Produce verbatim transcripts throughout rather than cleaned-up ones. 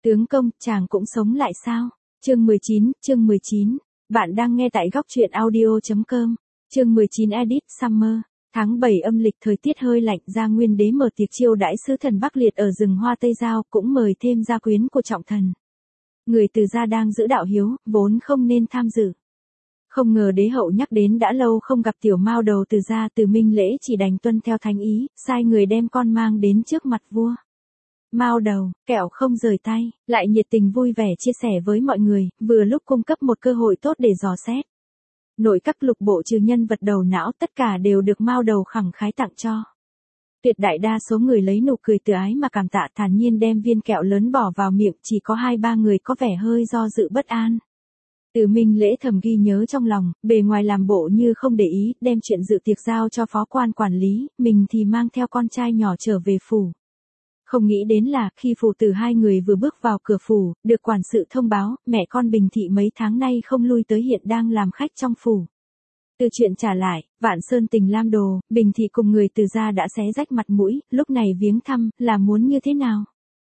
Tướng công, chàng cũng sống lại sao? Chương mười chín, chương mười chín. Bạn đang nghe tại góc truyện audio chấm com. Chương mười chín Edit Summer. Tháng bảy âm lịch thời tiết hơi lạnh, Gia Nguyên Đế mở tiệc chiêu đãi sứ thần Bắc Liệt ở rừng hoa Tây Giao, cũng mời thêm gia quyến của trọng thần. Người Từ gia đang giữ đạo hiếu, vốn không nên tham dự. Không ngờ đế hậu nhắc đến đã lâu không gặp tiểu mao đầu Từ gia, Từ Minh Lễ chỉ đành tuân theo thánh ý, sai người đem con mang đến trước mặt vua. Mao đầu, kẹo không rời tay, lại nhiệt tình vui vẻ chia sẻ với mọi người, vừa lúc cung cấp một cơ hội tốt để dò xét. Nội các lục bộ trừ nhân vật đầu não, tất cả đều được Mao đầu khẳng khái tặng cho. Tuyệt đại đa số người lấy nụ cười từ ái mà cảm tạ, thản nhiên đem viên kẹo lớn bỏ vào miệng, chỉ có hai ba người có vẻ hơi do dự bất an. Từ Minh Lễ thầm ghi nhớ trong lòng, bề ngoài làm bộ như không để ý, đem chuyện dự tiệc giao cho phó quan quản lý, mình thì mang theo con trai nhỏ trở về phủ. Không nghĩ đến là, khi phụ tử hai người vừa bước vào cửa phủ, được quản sự thông báo, mẹ con Bình Thị mấy tháng nay không lui tới hiện đang làm khách trong phủ. Từ chuyện trả lại, Vạn Sơn Tình Lam Đồ, Bình Thị cùng người Từ gia đã xé rách mặt mũi, lúc này viếng thăm, là muốn như thế nào?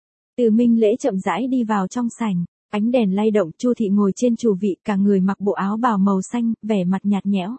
Từ Minh Lễ chậm rãi đi vào trong sảnh, ánh đèn lay động, Chu Thị ngồi trên chủ vị, cả người mặc bộ áo bào màu xanh, vẻ mặt nhạt nhẽo.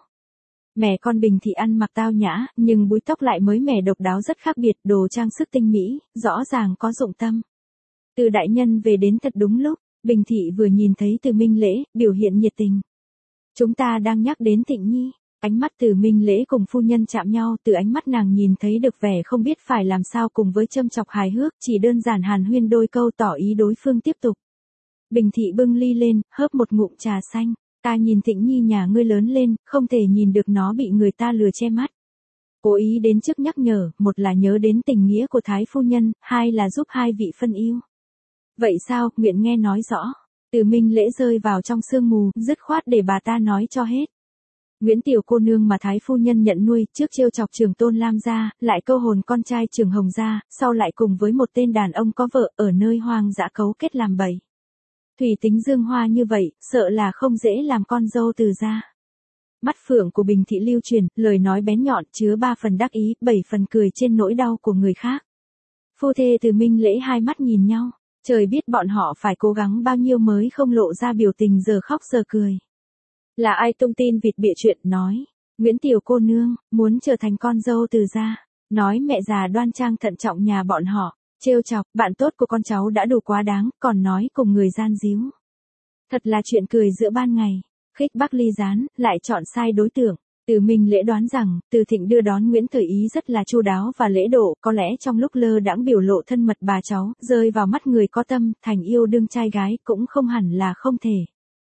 Mẹ con Bình Thị ăn mặc tao nhã, nhưng búi tóc lại mới mẻ độc đáo rất khác biệt, đồ trang sức tinh mỹ, rõ ràng có dụng tâm. Từ đại nhân về đến thật đúng lúc, Bình Thị vừa nhìn thấy Từ Minh Lễ, biểu hiện nhiệt tình. Chúng ta đang nhắc đến Thịnh Nhi, ánh mắt Từ Minh Lễ cùng phu nhân chạm nhau, từ ánh mắt nàng nhìn thấy được vẻ không biết phải làm sao cùng với châm chọc hài hước, chỉ đơn giản hàn huyên đôi câu tỏ ý đối phương tiếp tục. Bình Thị bưng ly lên, hớp một ngụm trà xanh. Ta nhìn Thịnh Nhi nhà ngươi lớn lên, không thể nhìn được nó bị người ta lừa che mắt. Cố ý đến trước nhắc nhở, một là nhớ đến tình nghĩa của Thái phu nhân, hai là giúp hai vị phân yêu. Vậy sao, nguyện nghe nói rõ. Từ Minh Lễ rơi vào trong sương mù, dứt khoát để bà ta nói cho hết. Nguyễn tiểu cô nương mà Thái phu nhân nhận nuôi, trước trêu chọc Trường Tôn Lam gia, lại câu hồn con trai Trường Hồng gia, sau lại cùng với một tên đàn ông có vợ, ở nơi hoang dã cấu kết làm bậy. Thủy tính dương hoa như vậy, sợ là không dễ làm con dâu Từ gia. Mắt phượng của Bình Thị lưu truyền, lời nói bén nhọn, chứa ba phần đắc ý, bảy phần cười trên nỗi đau của người khác. Phu thê Từ Minh Lễ hai mắt nhìn nhau, trời biết bọn họ phải cố gắng bao nhiêu mới không lộ ra biểu tình giờ khóc giờ cười. Là ai tung tin vịt bịa chuyện, nói, Nguyễn tiểu cô nương, muốn trở thành con dâu Từ gia, nói mẹ già đoan trang thận trọng nhà bọn họ. Trêu chọc, bạn tốt của con cháu đã đủ quá đáng, còn nói cùng người gian díu. Thật là chuyện cười giữa ban ngày. Khích bác ly gián, lại chọn sai đối tượng. Từ Minh Lễ đoán rằng, Từ Thịnh đưa đón Nguyễn Thời Ý rất là chu đáo và lễ độ, có lẽ trong lúc lơ đãng biểu lộ thân mật bà cháu, rơi vào mắt người có tâm, thành yêu đương trai gái, cũng không hẳn là không thể.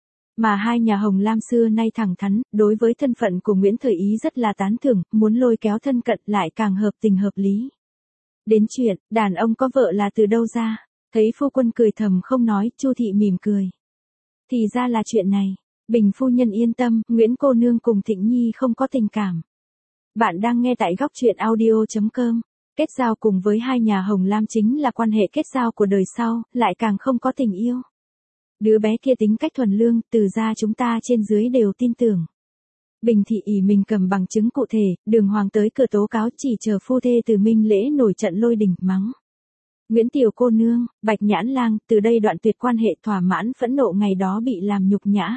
Mà hai nhà Hồng Lam xưa nay thẳng thắn, đối với thân phận của Nguyễn Thời Ý rất là tán thưởng, muốn lôi kéo thân cận lại càng hợp tình hợp lý. Đến chuyện, đàn ông có vợ là từ đâu ra? Thấy phu quân cười thầm không nói, Chu Thị mỉm cười. Thì ra là chuyện này. Bình phu nhân yên tâm, Nguyễn cô nương cùng Thịnh Nhi không có tình cảm. Bạn đang nghe tại góc truyện audio chấm com. Kết giao cùng với hai nhà Hồng Lam chính là quan hệ kết giao của đời sau, lại càng không có tình yêu. Đứa bé kia tính cách thuần lương, Từ gia chúng ta trên dưới đều tin tưởng. Bình Thị ỷ mình cầm bằng chứng cụ thể, đường hoàng tới cửa tố cáo, chỉ chờ phu thê Từ Minh Lễ nổi trận lôi đình, mắng. Nguyễn tiểu cô nương, Bạch Nhãn Lang, từ đây đoạn tuyệt quan hệ, thỏa mãn phẫn nộ ngày đó bị làm nhục nhã.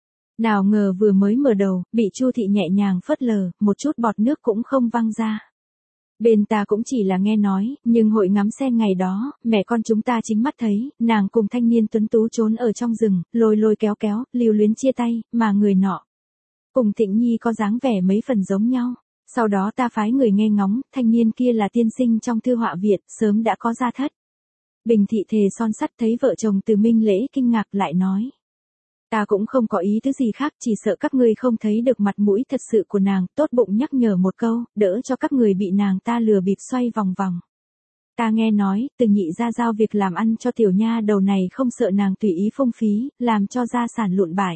Nào ngờ vừa mới mở đầu, bị Chu Thị nhẹ nhàng phớt lờ, một chút bọt nước cũng không văng ra. Bên ta cũng chỉ là nghe nói, nhưng hội ngắm sen ngày đó, mẹ con chúng ta chính mắt thấy, nàng cùng thanh niên tuấn tú trốn ở trong rừng, lôi lôi kéo kéo, lưu luyến chia tay, mà người nọ cùng Thịnh Nhi có dáng vẻ mấy phần giống nhau. Sau đó ta phái người nghe ngóng, thanh niên kia là tiên sinh trong thư họa Việt, sớm đã có gia thất. Bình Thị thề son sắt, thấy vợ chồng Từ Minh Lễ kinh ngạc lại nói. Ta cũng không có ý thứ gì khác, chỉ sợ các ngươi không thấy được mặt mũi thật sự của nàng, tốt bụng nhắc nhở một câu, đỡ cho các người bị nàng ta lừa bịp xoay vòng vòng. Ta nghe nói, Từ nhị ra giao việc làm ăn cho tiểu nha đầu này không sợ nàng tùy ý phung phí, làm cho gia sản lụn bại.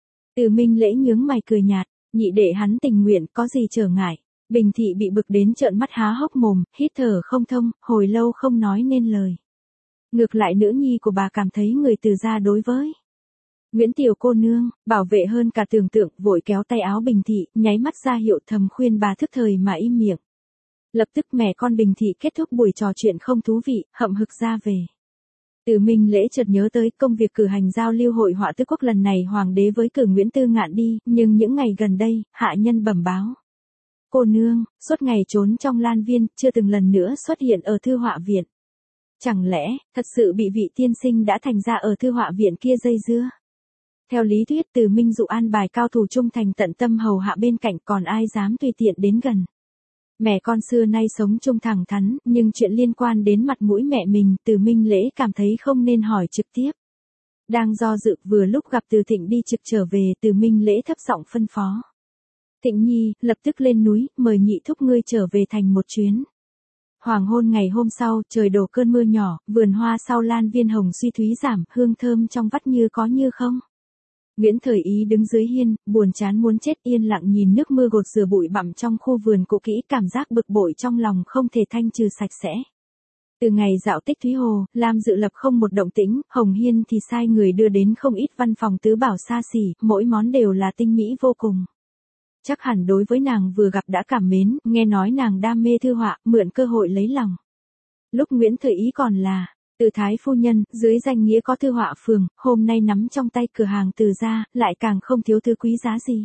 Từ Minh Lễ nhướng mày cười nhạt, nhị đệ hắn tình nguyện, có gì trở ngại. Bình Thị bị bực đến trợn mắt há hốc mồm, hít thở không thông, hồi lâu không nói nên lời. Ngược lại nữ nhi của bà cảm thấy người Từ gia đối với Nguyễn tiểu cô nương, bảo vệ hơn cả tưởng tượng, vội kéo tay áo Bình Thị, nháy mắt ra hiệu thầm khuyên bà thức thời mà im miệng. Lập tức mẹ con Bình Thị kết thúc buổi trò chuyện không thú vị, hậm hực ra về. Từ Minh Lễ chợt nhớ tới công việc cử hành giao lưu hội họa tứ quốc lần này hoàng đế với cử Nguyễn Tư Ngạn đi, nhưng những ngày gần đây, hạ nhân bẩm báo. Cô nương, suốt ngày trốn trong lan viên, chưa từng lần nữa xuất hiện ở thư họa viện. Chẳng lẽ, thật sự bị vị tiên sinh đã thành ra ở thư họa viện kia dây dưa? Theo lý thuyết Từ Minh Dụ an bài cao thủ trung thành tận tâm hầu hạ bên cạnh, còn ai dám tùy tiện đến gần. Mẹ con xưa nay sống chung thẳng thắn, nhưng chuyện liên quan đến mặt mũi mẹ mình, Từ Minh Lễ cảm thấy không nên hỏi trực tiếp. Đang do dự, vừa lúc gặp Từ Thịnh đi trực trở về, Từ Minh Lễ thấp giọng phân phó. Thịnh nhi, lập tức lên núi, mời nhị thúc ngươi trở về thành một chuyến. Hoàng hôn ngày hôm sau, trời đổ cơn mưa nhỏ, vườn hoa sau lan viên hồng suy thúy giảm, hương thơm trong vắt như có như không. Nguyễn Thời Ý đứng dưới hiên, buồn chán muốn chết, yên lặng nhìn nước mưa gột rửa bụi bặm trong khu vườn cũ kỹ, cảm giác bực bội trong lòng không thể thanh trừ sạch sẽ. Từ ngày dạo Tích Thúy Hồ, Lam Dự Lập không một động tĩnh, Hồng Hiên thì sai người đưa đến không ít văn phòng tứ bảo xa xỉ, mỗi món đều là tinh mỹ vô cùng. Chắc hẳn đối với nàng vừa gặp đã cảm mến, nghe nói nàng đam mê thư họa, mượn cơ hội lấy lòng. Lúc Nguyễn Thời Ý còn là Từ Thái phu nhân, dưới danh nghĩa có thư họa phường, hôm nay nắm trong tay cửa hàng Từ gia, lại càng không thiếu thứ quý giá gì.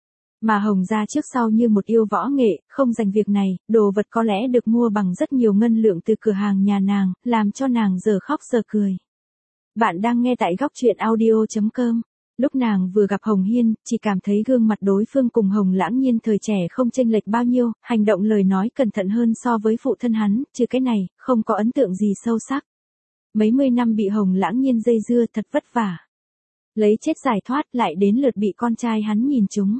Mà Hồng gia trước sau như một yêu võ nghệ, không dành việc này, đồ vật có lẽ được mua bằng rất nhiều ngân lượng từ cửa hàng nhà nàng, làm cho nàng giờ khóc giờ cười. Bạn đang nghe tại góc truyện audio chấm com. Lúc nàng vừa gặp Hồng Hiên, chỉ cảm thấy gương mặt đối phương cùng Hồng Lãng Nhiên thời trẻ không chênh lệch bao nhiêu, hành động lời nói cẩn thận hơn so với phụ thân hắn, trừ cái này, không có ấn tượng gì sâu sắc. Mấy mươi năm bị Hồng Lãng Nhiên dây dưa thật vất vả. Lấy chết giải thoát lại đến lượt bị con trai hắn nhìn trúng.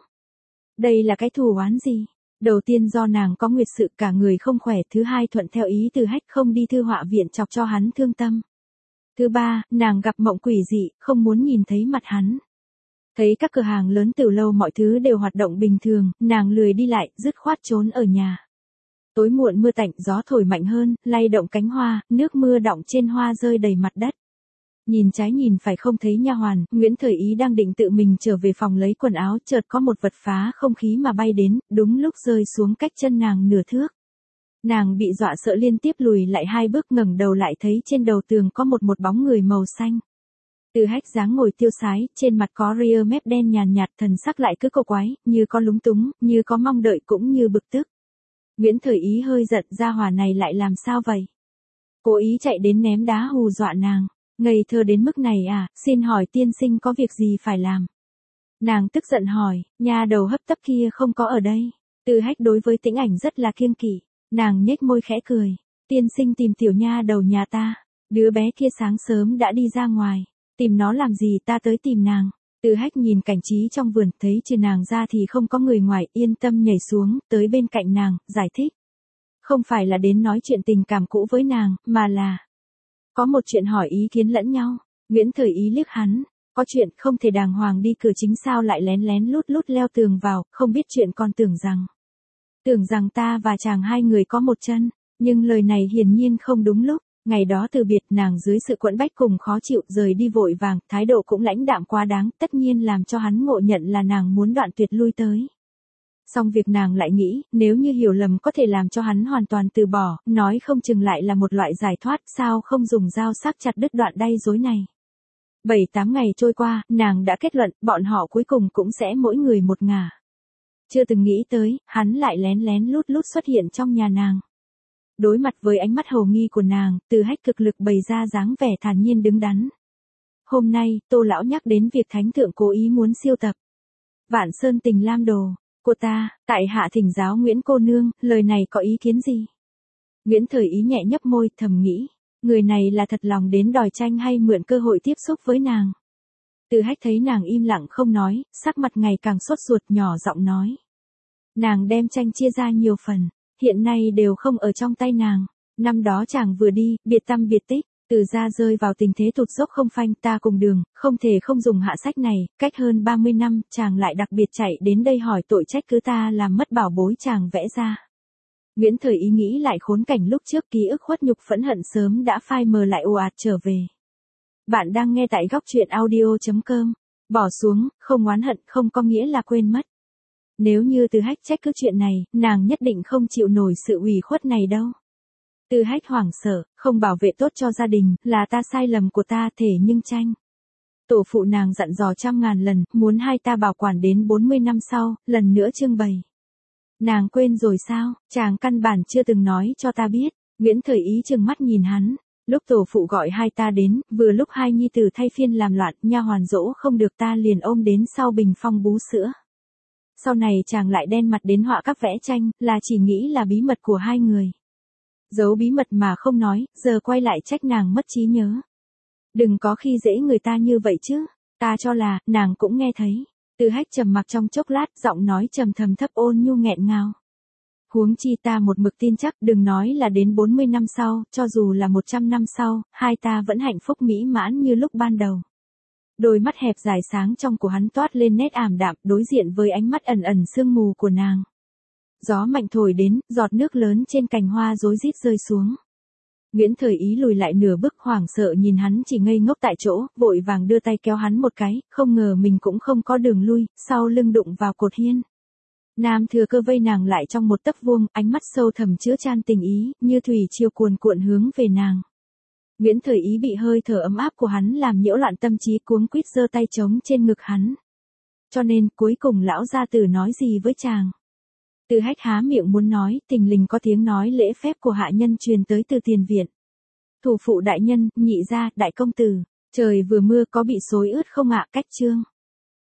Đây là cái thù oán gì? Đầu tiên do nàng có nguyệt sự cả người không khỏe, thứ hai thuận theo ý Từ Hách không đi thư họa viện chọc cho hắn thương tâm. Thứ ba, nàng gặp mộng quỷ dị, không muốn nhìn thấy mặt hắn. Thấy các cửa hàng lớn từ lâu mọi thứ đều hoạt động bình thường, nàng lười đi lại, dứt khoát trốn ở nhà. Tối muộn mưa tạnh, gió thổi mạnh hơn, lay động cánh hoa, nước mưa đọng trên hoa rơi đầy mặt đất. Nhìn trái nhìn phải không thấy nha hoàn, Nguyễn Thời Ý đang định tự mình trở về phòng lấy quần áo, chợt có một vật phá không khí mà bay đến, đúng lúc rơi xuống cách chân nàng nửa thước. Nàng bị dọa sợ liên tiếp lùi lại hai bước, ngẩng đầu lại thấy trên đầu tường có một một bóng người màu xanh. Từ Hách dáng ngồi tiêu sái, trên mặt có ria mép đen nhàn nhạt, thần sắc lại cứ cổ quái, như có lúng túng, như có mong đợi cũng như bực tức. Nguyễn Thời Ý hơi giận, gia hỏa này lại làm sao vậy? Cố ý chạy đến ném đá hù dọa nàng. Ngây thơ đến mức này à, xin hỏi tiên sinh có việc gì phải làm? Nàng tức giận hỏi, nha đầu hấp tấp kia không có ở đây. Từ Hách đối với Tĩnh Ảnh rất là kiêng kỵ. Nàng nhếch môi khẽ cười. Tiên sinh tìm tiểu nha đầu nhà ta. Đứa bé kia sáng sớm đã đi ra ngoài. Tìm nó làm gì, ta tới tìm nàng. Từ Hách nhìn cảnh trí trong vườn, thấy trừ nàng ra thì không có người ngoài, yên tâm nhảy xuống, tới bên cạnh nàng, giải thích. Không phải là đến nói chuyện tình cảm cũ với nàng, mà là có một chuyện hỏi ý kiến lẫn nhau. Nguyễn Thời Ý liếc hắn. Có chuyện không thể đàng hoàng đi cửa chính sao lại lén lén lút lút leo tường vào, không biết chuyện còn tưởng rằng. Tưởng rằng ta và chàng hai người có một chân, nhưng lời này hiển nhiên không đúng lúc. Ngày đó từ biệt, nàng dưới sự quẫn bách cùng khó chịu rời đi vội vàng, thái độ cũng lãnh đạm quá đáng, tất nhiên làm cho hắn ngộ nhận là nàng muốn đoạn tuyệt lui tới. Xong việc nàng lại nghĩ, nếu như hiểu lầm có thể làm cho hắn hoàn toàn từ bỏ, nói không chừng lại là một loại giải thoát, sao không dùng dao sắc chặt đứt đoạn đay rối này. Bảy tám ngày trôi qua, nàng đã kết luận, bọn họ cuối cùng cũng sẽ mỗi người một ngả. Chưa từng nghĩ tới, hắn lại lén lén lút lút xuất hiện trong nhà nàng. Đối mặt với ánh mắt hồ nghi của nàng, Từ Hách cực lực bày ra dáng vẻ thản nhiên đứng đắn. Hôm nay, Tô lão nhắc đến việc thánh thượng cố ý muốn siêu tập Vạn Sơn Tình Lam Đồ của ta, tại hạ thỉnh giáo Nguyễn cô nương, lời này có ý kiến gì? Nguyễn Thời Ý nhẹ nhấp môi, thầm nghĩ, người này là thật lòng đến đòi tranh hay mượn cơ hội tiếp xúc với nàng. Từ Hách thấy nàng im lặng không nói, sắc mặt ngày càng sốt ruột, nhỏ giọng nói. Nàng đem tranh chia ra nhiều phần, hiện nay đều không ở trong tay nàng. Năm đó chàng vừa đi, biệt tâm biệt tích, Từ gia rơi vào tình thế tụt dốc không phanh, ta cùng đường, không thể không dùng hạ sách này, cách hơn ba mươi năm, chàng lại đặc biệt chạy đến đây hỏi tội trách cứ ta làm mất bảo bối chàng vẽ ra. Nguyễn Thời Ý nghĩ lại khốn cảnh lúc trước, ký ức khuất nhục phẫn hận sớm đã phai mờ lại ồ ạt trở về. Bạn đang nghe tại góc truyện audio chấm com. Bỏ xuống, không oán hận không có nghĩa là quên mất. Nếu như Từ Hách trách cứ chuyện này, nàng nhất định không chịu nổi sự ủy khuất này đâu. Tư Hách hoảng sợ, không bảo vệ tốt cho gia đình, là ta sai lầm của ta thể nhưng tranh. Tổ phụ nàng dặn dò trăm ngàn lần, muốn hai ta bảo quản đến bốn mươi năm sau, lần nữa trưng bày. Nàng quên rồi sao, chàng căn bản chưa từng nói cho ta biết. Nguyễn Thời Ý trừng mắt nhìn hắn. Lúc tổ phụ gọi hai ta đến, vừa lúc hai nhi tử thay phiên làm loạn, nha hoàn dỗ không được ta liền ôm đến sau bình phong bú sữa. Sau này chàng lại đen mặt đến họa các vẽ tranh, là chỉ nghĩ là bí mật của hai người. Giấu bí mật mà không nói, giờ quay lại trách nàng mất trí nhớ. Đừng có khi dễ người ta như vậy chứ, ta cho là, nàng cũng nghe thấy. Tư Hách trầm mặc trong chốc lát, giọng nói trầm thầm thấp ôn nhu nghẹn ngào. Huống chi ta một mực tin chắc, đừng nói là đến bốn mươi năm sau, cho dù là một trăm năm sau, hai ta vẫn hạnh phúc mỹ mãn như lúc ban đầu. Đôi mắt hẹp dài sáng trong của hắn toát lên nét ảm đạm, đối diện với ánh mắt ẩn ẩn sương mù của nàng. Gió mạnh thổi đến, giọt nước lớn trên cành hoa rối rít rơi xuống. Nguyễn Thời Ý lùi lại nửa bước hoảng sợ nhìn hắn chỉ ngây ngốc tại chỗ, vội vàng đưa tay kéo hắn một cái, không ngờ mình cũng không có đường lui, sau lưng đụng vào cột hiên. Nam Thừa Cơ vây nàng lại trong một tấc vuông, ánh mắt sâu thẳm chứa chan tình ý, như thủy triều cuồn cuộn hướng về nàng. Nguyễn Thời Ý bị hơi thở ấm áp của hắn làm nhiễu loạn tâm trí, cuống quýt giơ tay trống trên ngực hắn. Cho nên, cuối cùng lão gia tử nói gì với chàng? Tư Hách há miệng muốn nói, thình lình có tiếng nói lễ phép của hạ nhân truyền tới từ tiền viện. Thủ phụ đại nhân, nhị gia, đại công tử, trời vừa mưa có bị xối ướt không ạ? Cách chương.